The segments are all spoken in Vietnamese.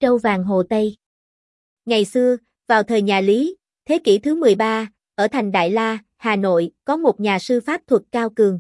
Trâu vàng Hồ Tây. Ngày xưa, vào thời nhà Lý, thế kỷ thứ 13, ở thành Đại La, Hà Nội, có một nhà sư pháp thuật cao cường.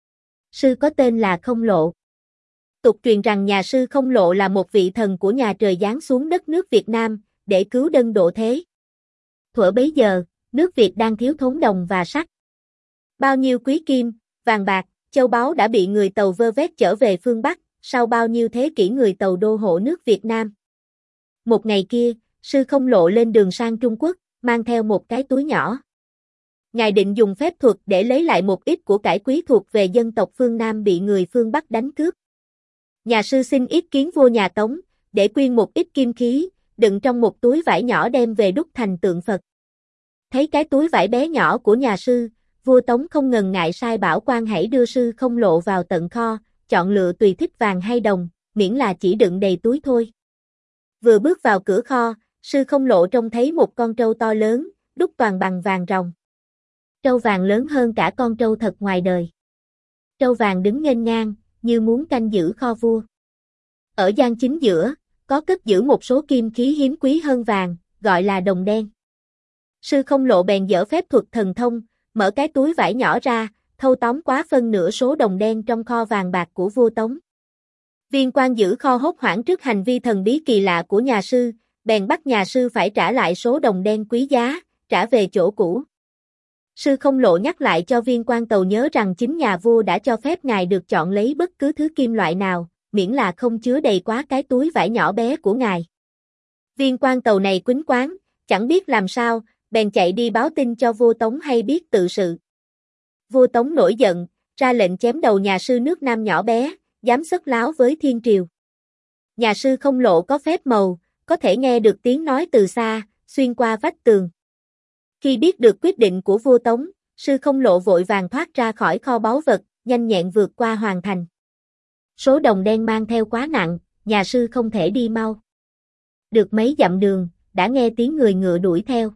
Sư có tên là Không Lộ. Tục truyền rằng nhà sư Không Lộ là một vị thần của nhà trời giáng xuống đất nước Việt Nam, để cứu dân độ thế. Thuở bấy giờ, nước Việt đang thiếu thốn đồng và sắt. Bao nhiêu quý kim, vàng bạc, châu báu đã bị người Tàu vơ vét trở về phương Bắc, sau bao nhiêu thế kỷ người Tàu đô hộ nước Việt Nam. Một ngày kia, sư Không Lộ lên đường sang Trung Quốc, mang theo một cái túi nhỏ. Ngài định dùng phép thuật để lấy lại một ít của cải quý thuộc về dân tộc phương Nam bị người phương Bắc đánh cướp. Nhà sư xin ý kiến vua nhà Tống, để quyên một ít kim khí, đựng trong một túi vải nhỏ đem về đúc thành tượng Phật. Thấy cái túi vải bé nhỏ của nhà sư, vua Tống không ngần ngại sai bảo quan hãy đưa sư Không Lộ vào tận kho, chọn lựa tùy thích vàng hay đồng, miễn là chỉ đựng đầy túi thôi. Vừa bước vào cửa kho, sư Không Lộ trông thấy một con trâu to lớn, đúc toàn bằng vàng ròng. Trâu vàng lớn hơn cả con trâu thật ngoài đời. Trâu vàng đứng nghênh ngang, như muốn canh giữ kho vua. Ở gian chính giữa, có cất giữ một số kim khí hiếm quý hơn vàng, gọi là đồng đen. Sư Không Lộ bèn dở phép thuật thần thông, mở cái túi vải nhỏ ra, thâu tóm quá phân nửa số đồng đen trong kho vàng bạc của vua Tống. Viên quan giữ kho hốt hoảng trước hành vi thần bí kỳ lạ của nhà sư, bèn bắt nhà sư phải trả lại số đồng đen quý giá, trả về chỗ cũ. Sư Không Lộ nhắc lại cho viên quan tàu nhớ rằng chính nhà vua đã cho phép ngài được chọn lấy bất cứ thứ kim loại nào, miễn là không chứa đầy quá cái túi vải nhỏ bé của ngài. Viên quan tàu này quýnh quáng, chẳng biết làm sao, bèn chạy đi báo tin cho vua Tống hay biết tự sự. Vua Tống nổi giận, ra lệnh chém đầu nhà sư nước Nam nhỏ bé, dám sất láo với thiên triều. Nhà sư Không Lộ có phép màu, có thể nghe được tiếng nói từ xa, xuyên qua vách tường. Khi biết được quyết định của vua Tống, sư Không Lộ vội vàng thoát ra khỏi kho báu vật, nhanh nhẹn vượt qua hoàng thành. Số đồng đen mang theo quá nặng, nhà sư không thể đi mau. Được mấy dặm đường, đã nghe tiếng người ngựa đuổi theo.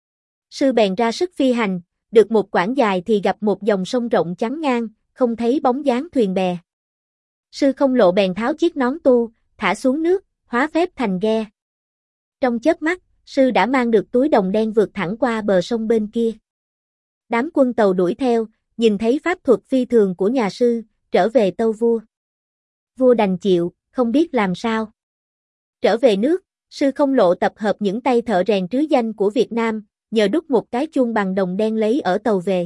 Sư bèn ra sức phi hành, được một quãng dài thì gặp một dòng sông rộng chắn ngang, không thấy bóng dáng thuyền bè. Sư Không Lộ bèn tháo chiếc nón tu, thả xuống nước, hóa phép thành ghe. Trong chớp mắt, sư đã mang được túi đồng đen vượt thẳng qua bờ sông bên kia. Đám quân Tàu đuổi theo, nhìn thấy pháp thuật phi thường của nhà sư, trở về tâu vua. Vua đành chịu, không biết làm sao. Trở về nước, sư Không Lộ tập hợp những tay thợ rèn trứ danh của Việt Nam, nhờ đúc một cái chuông bằng đồng đen lấy ở Tàu về.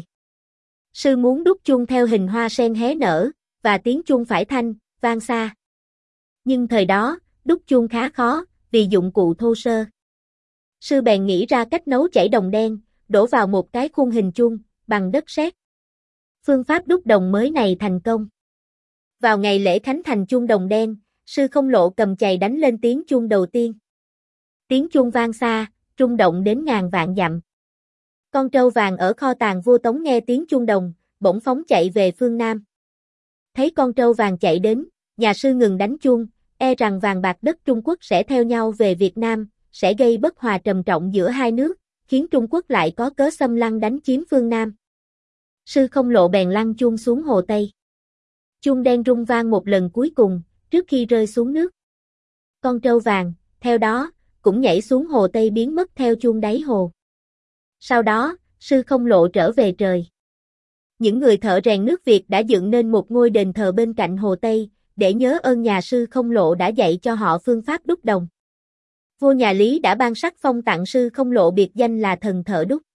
Sư muốn đúc chuông theo hình hoa sen hé nở, và tiếng chuông phải thanh, vang xa. Nhưng thời đó, đúc chuông khá khó, vì dụng cụ thô sơ. Sư bèn nghĩ ra cách nấu chảy đồng đen, đổ vào một cái khuôn hình chuông, bằng đất sét. Phương pháp đúc đồng mới này thành công. Vào ngày lễ khánh thành chuông đồng đen, sư Không Lộ cầm chày đánh lên tiếng chuông đầu tiên. Tiếng chuông vang xa, rung động đến ngàn vạn dặm. Con trâu vàng ở kho tàng vua Tống nghe tiếng chuông đồng, bỗng phóng chạy về phương Nam. Thấy con trâu vàng chạy đến, nhà sư ngừng đánh chuông, e rằng vàng bạc đất Trung Quốc sẽ theo nhau về Việt Nam, sẽ gây bất hòa trầm trọng giữa hai nước, khiến Trung Quốc lại có cớ xâm lăng đánh chiếm phương Nam. Sư Không Lộ bèn lăn chuông xuống Hồ Tây. Chuông đen rung vang một lần cuối cùng, trước khi rơi xuống nước. Con trâu vàng, theo đó, cũng nhảy xuống Hồ Tây biến mất theo chuông đáy hồ. Sau đó, sư Không Lộ trở về trời. Những người thợ rèn nước Việt đã dựng nên một ngôi đền thờ bên cạnh Hồ Tây, để nhớ ơn nhà sư Không Lộ đã dạy cho họ phương pháp đúc đồng. Vua nhà Lý đã ban sắc phong tặng sư Không Lộ biệt danh là thần thợ đúc.